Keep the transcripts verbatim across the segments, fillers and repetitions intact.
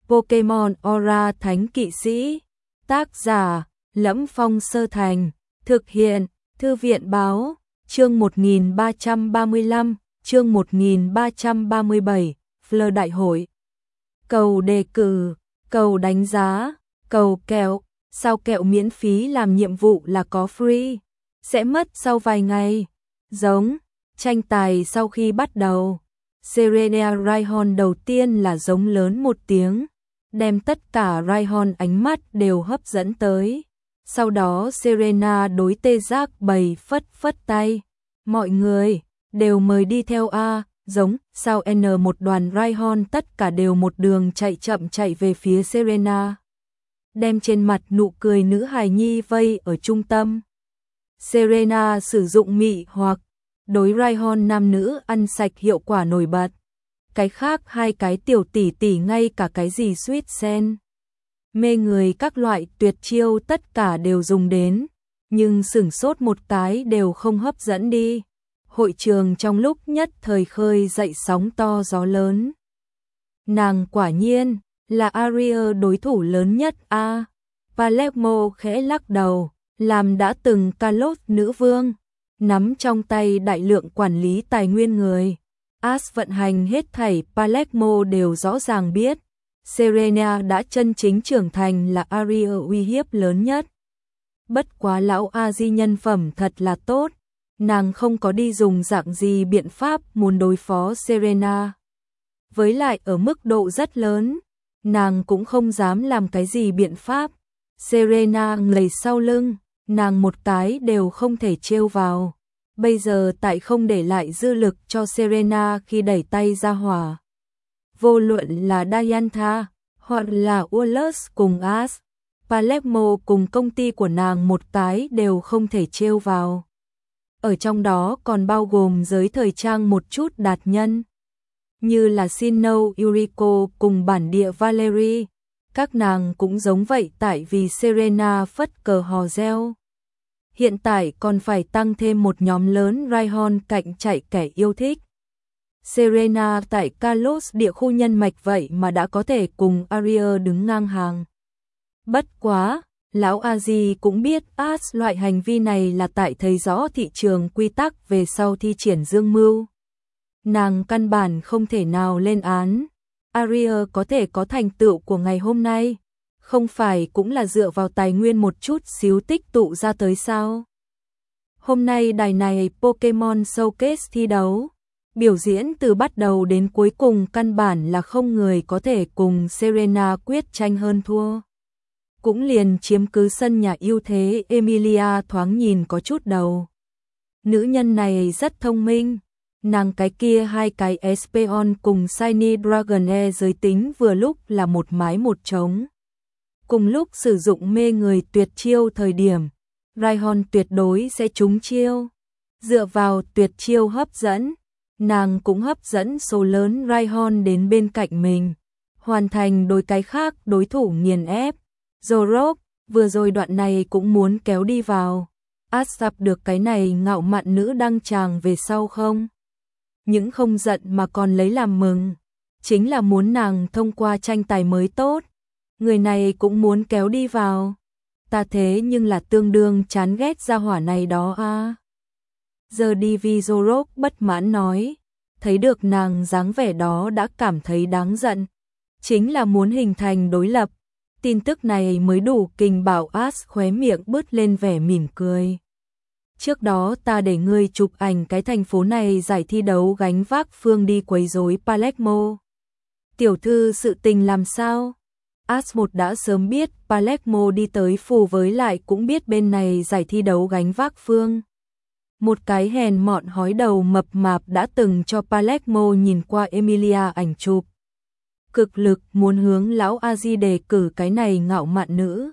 Pokemon Aura Thánh Kỵ Sĩ. Tác giả: Lẫm Phong Sơ Thành. Thực hiện: Thư viện Báo. Chương một nghìn ba trăm ba mươi lăm, chương một nghìn ba trăm ba mươi bảy, Fleur Đại hội. Cầu đề cử, cầu đánh giá, cầu kẹo. Sao kẹo miễn phí làm nhiệm vụ là có free, sẽ mất sau vài ngày. Giống, tranh tài sau khi bắt đầu. Serena Raihon đầu tiên là giống lớn một tiếng, đem tất cả Raihon ánh mắt đều hấp dẫn tới. Sau đó Serena đối tê giác bày phất phất tay. Mọi người, đều mời đi theo A, giống, sao N một đoàn Raihon tất cả đều một đường chạy chậm chạy về phía Serena. Đem trên mặt nụ cười nữ hài nhi vây ở trung tâm. Serena sử dụng mị hoặc, đối Raihon nam nữ ăn sạch hiệu quả nổi bật. Cái khác hai cái tiểu tỷ tỷ ngay cả cái gì sweet sen, mê người các loại tuyệt chiêu tất cả đều dùng đến, nhưng sửng sốt một cái đều không hấp dẫn đi. Hội trường trong lúc nhất thời khơi dậy sóng to gió lớn. Nàng quả nhiên là Aria đối thủ lớn nhất a. Palermo khẽ lắc đầu, làm đã từng Kalos nữ vương, nắm trong tay đại lượng quản lý tài nguyên người. As vận hành hết thảy Palermo đều rõ ràng biết, Serena đã chân chính trưởng thành là Aria uy hiếp lớn nhất. Bất quá lão A-di nhân phẩm thật là tốt, nàng không có đi dùng dạng gì biện pháp muốn đối phó Serena. Với lại ở mức độ rất lớn, nàng cũng không dám làm cái gì biện pháp. Serena lầy sau lưng, nàng một cái đều không thể trêu vào. Bây giờ tại không để lại dư lực cho Serena khi đẩy tay ra hỏa. Vô luận là Diantha, hoặc là Ullus cùng As, Palermo cùng công ty của nàng một cái đều không thể trêu vào. Ở trong đó còn bao gồm giới thời trang một chút đạt nhân, như là Sino Yuriko cùng bản địa Valerie. Các nàng cũng giống vậy tại vì Serena phất cờ hò reo. Hiện tại còn phải tăng thêm một nhóm lớn Raihon cạnh chạy kẻ yêu thích. Serena tại Kalos địa khu nhân mạch vậy mà đã có thể cùng Aria đứng ngang hàng. Bất quá, lão A-di cũng biết As loại hành vi này là tại thấy rõ thị trường quy tắc về sau thi triển dương mưu. Nàng căn bản không thể nào lên án. Aria có thể có thành tựu của ngày hôm nay, không phải cũng là dựa vào tài nguyên một chút xíu tích tụ ra tới sao? Hôm nay đài này Pokemon Showcase thi đấu, biểu diễn từ bắt đầu đến cuối cùng căn bản là không người có thể cùng Serena quyết tranh hơn thua. Cũng liền chiếm cứ sân nhà ưu thế Emilia thoáng nhìn có chút đầu. Nữ nhân này rất thông minh. Nàng cái kia hai cái Espeon cùng Shiny Dragonair giới tính vừa lúc là một mái một trống. Cùng lúc sử dụng mê người tuyệt chiêu thời điểm, Raihon tuyệt đối sẽ trúng chiêu. Dựa vào tuyệt chiêu hấp dẫn, nàng cũng hấp dẫn số lớn Raihon đến bên cạnh mình, hoàn thành đối cái khác đối thủ nghiền ép. Zorok, vừa rồi đoạn này cũng muốn kéo đi vào. Asap được cái này ngạo mạn nữ đăng tràng về sau không? Những không giận mà còn lấy làm mừng, chính là muốn nàng thông qua tranh tài mới tốt. Người này cũng muốn kéo đi vào. Ta thế nhưng là tương đương chán ghét gia hỏa này đó a. À. Giờ đi vi Zorok bất mãn nói, thấy được nàng dáng vẻ đó đã cảm thấy đáng giận. Chính là muốn hình thành đối lập. Tin tức này mới đủ kình bảo As khóe miệng bứt lên vẻ mỉm cười. Trước đó ta để ngươi chụp ảnh cái thành phố này giải thi đấu gánh vác phương đi quấy rối Palermo. Tiểu thư sự tình làm sao? As một đã sớm biết Palermo đi tới phù với lại cũng biết bên này giải thi đấu gánh vác phương. Một cái hèn mọn hói đầu mập mạp đã từng cho Palermo nhìn qua Emilia ảnh chụp. Cực lực muốn hướng lão A-di đề cử cái này ngạo mạn nữ.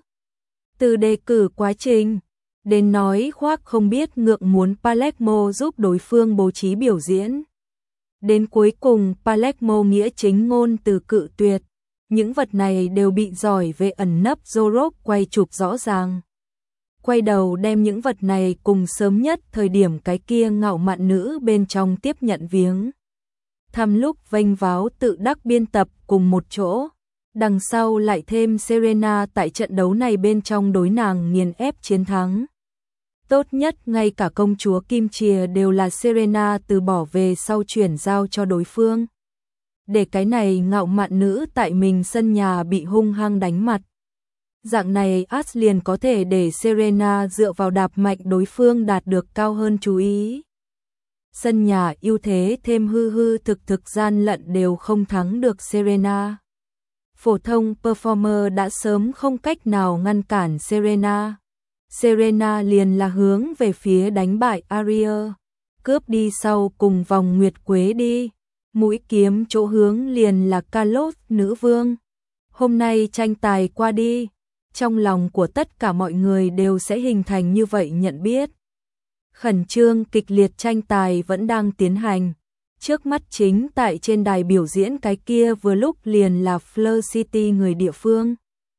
Từ đề cử quá trình đến nói khoác không biết ngượng muốn Palermo giúp đối phương bố trí biểu diễn. Đến cuối cùng Palermo nghĩa chính ngôn từ cự tuyệt. Những vật này đều bị giỏi về ẩn nấp Zorok quay chụp rõ ràng. Quay đầu đem những vật này cùng sớm nhất thời điểm cái kia ngạo mạn nữ bên trong tiếp nhận viếng. Thăm lúc vênh váo tự đắc biên tập cùng một chỗ. Đằng sau lại thêm Serena tại trận đấu này bên trong đối nàng nghiền ép chiến thắng. Tốt nhất ngay cả công chúa Kim Chìa đều là Serena từ bỏ về sau chuyển giao cho đối phương. Để cái này ngạo mạn nữ tại mình sân nhà bị hung hăng đánh mặt. Dạng này As liền có thể để Serena dựa vào đạp mạnh đối phương đạt được cao hơn chú ý. Sân nhà ưu thế thêm hư hư thực thực gian lận đều không thắng được Serena. Phổ thông performer đã sớm không cách nào ngăn cản Serena. Serena liền là hướng về phía đánh bại Aria, cướp đi sau cùng vòng nguyệt quế đi. Mũi kiếm chỗ hướng liền là Carlos nữ vương. Hôm nay tranh tài qua đi, trong lòng của tất cả mọi người đều sẽ hình thành như vậy nhận biết. Khẩn trương kịch liệt tranh tài vẫn đang tiến hành. Trước mắt chính tại trên đài biểu diễn cái kia vừa lúc liền là Fleur City người địa phương.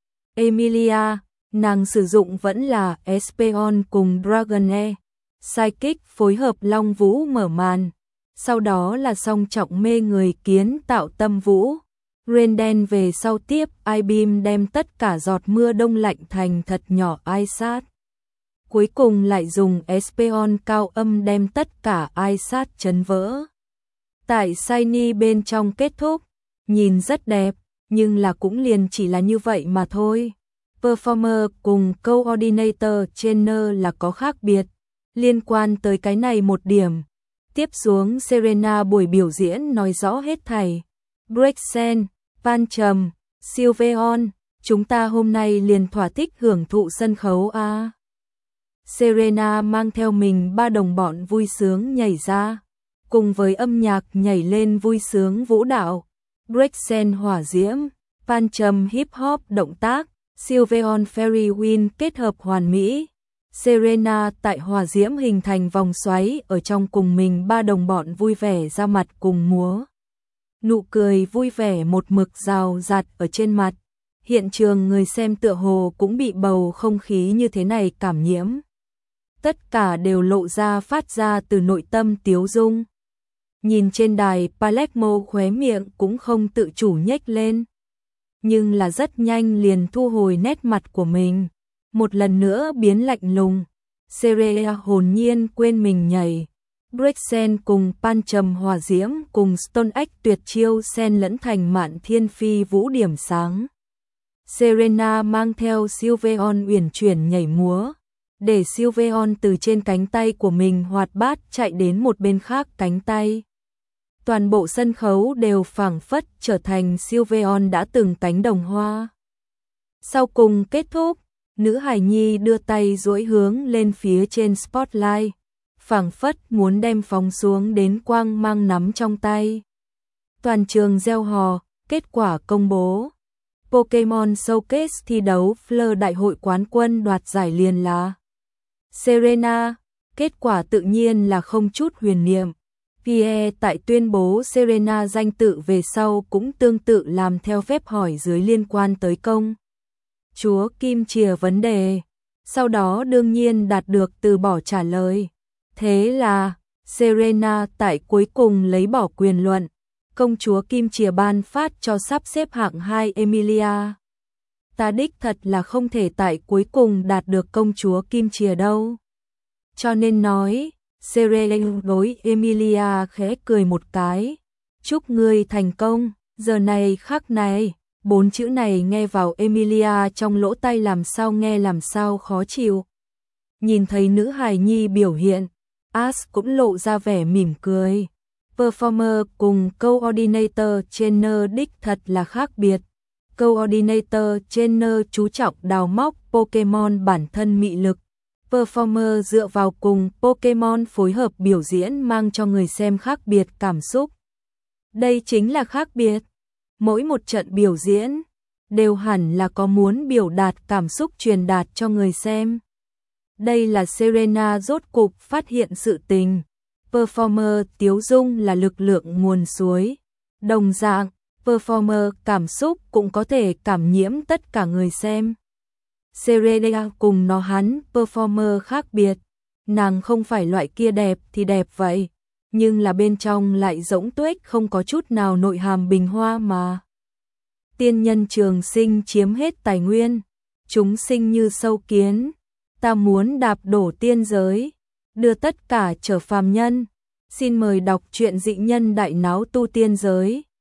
Emilia, nàng sử dụng vẫn là Espeon cùng Dragonair. Psychic phối hợp Long Vũ mở màn. Sau đó là song trọng mê người kiến tạo tâm vũ. Renden về sau tiếp I-beam đem tất cả giọt mưa đông lạnh thành thật nhỏ ai sát. Cuối cùng lại dùng Espeon cao âm đem tất cả ai sát chấn vỡ. Tại Shiny bên trong kết thúc, nhìn rất đẹp, nhưng là cũng liền chỉ là như vậy mà thôi. Performer cùng Coordinator Trainer là có khác biệt. Liên quan tới cái này một điểm. Tiếp xuống Serena buổi biểu diễn nói rõ hết thảy. Brexen, Pancham, Sylveon, chúng ta hôm nay liền thỏa thích hưởng thụ sân khấu a. Serena mang theo mình ba đồng bọn vui sướng nhảy ra, cùng với âm nhạc nhảy lên vui sướng vũ đạo. Brexen hỏa diễm, Pancham hip hop động tác, Sylveon Fairy Wind kết hợp hoàn mỹ. Serena tại hỏa diễm hình thành vòng xoáy ở trong cùng mình ba đồng bọn vui vẻ ra mặt cùng múa. Nụ cười vui vẻ một mực rào rạt ở trên mặt. Hiện trường người xem tựa hồ cũng bị bầu không khí như thế này cảm nhiễm. Tất cả đều lộ ra phát ra từ nội tâm tiếu dung. Nhìn trên đài Palermo khóe miệng cũng không tự chủ nhếch lên. Nhưng là rất nhanh liền thu hồi nét mặt của mình. Một lần nữa biến lạnh lùng. Serena hồn nhiên quên mình nhảy. Brexen cùng Pancham hỏa diễm cùng Stone Age tuyệt chiêu xen lẫn thành mạn thiên phi vũ điểm sáng. Serena mang theo Sylveon uyển chuyển nhảy múa, để Sylveon từ trên cánh tay của mình hoạt bát chạy đến một bên khác cánh tay. Toàn bộ sân khấu đều phảng phất trở thành Sylveon đã từng cánh đồng hoa. Sau cùng kết thúc, nữ hài nhi đưa tay duỗi hướng lên phía trên spotlight, phảng phất muốn đem phóng xuống đến quang mang nắm trong tay. Toàn trường reo hò, kết quả công bố. Pokemon Showcase thi đấu Fleur đại hội quán quân đoạt giải liền là Serena, kết quả tự nhiên là không chút huyền niệm. Pierre tại tuyên bố Serena danh tự về sau cũng tương tự làm theo phép hỏi dưới liên quan tới công chúa Kim Chìa vấn đề. Sau đó đương nhiên đạt được từ bỏ trả lời. Thế là Serena tại cuối cùng lấy bỏ quyền luận. Công chúa Kim Chìa ban phát cho sắp xếp hạng hai Emilia. Ta đích thật là không thể tại cuối cùng đạt được công chúa Kim Chìa đâu. Cho nên nói, Serena đối Emilia khẽ cười một cái. Chúc ngươi thành công, giờ này khắc này, bốn chữ này nghe vào Emilia trong lỗ tai làm sao nghe làm sao khó chịu. Nhìn thấy nữ hài nhi biểu hiện, As cũng lộ ra vẻ mỉm cười. Performer cùng Coordinator Trainer đích thật là khác biệt. Coordinator Trainer chú trọng đào móc Pokemon bản thân mị lực. Performer dựa vào cùng Pokemon phối hợp biểu diễn mang cho người xem khác biệt cảm xúc. Đây chính là khác biệt. Mỗi một trận biểu diễn đều hẳn là có muốn biểu đạt cảm xúc truyền đạt cho người xem. Đây là Serena rốt cục phát hiện sự tình. Performer tiếu dung là lực lượng nguồn suối. Đồng dạng, performer cảm xúc cũng có thể cảm nhiễm tất cả người xem. Serena cùng nó hắn performer khác biệt. Nàng không phải loại kia đẹp thì đẹp vậy, nhưng là bên trong lại rỗng tuếch không có chút nào nội hàm bình hoa mà. tiên nhân trường sinh chiếm hết tài nguyên, chúng sinh như sâu kiến, ta muốn đạp đổ tiên giới, đưa tất cả trở phàm nhân. Xin mời đọc truyện Dị Nhân Đại Náo Tu Tiên Giới.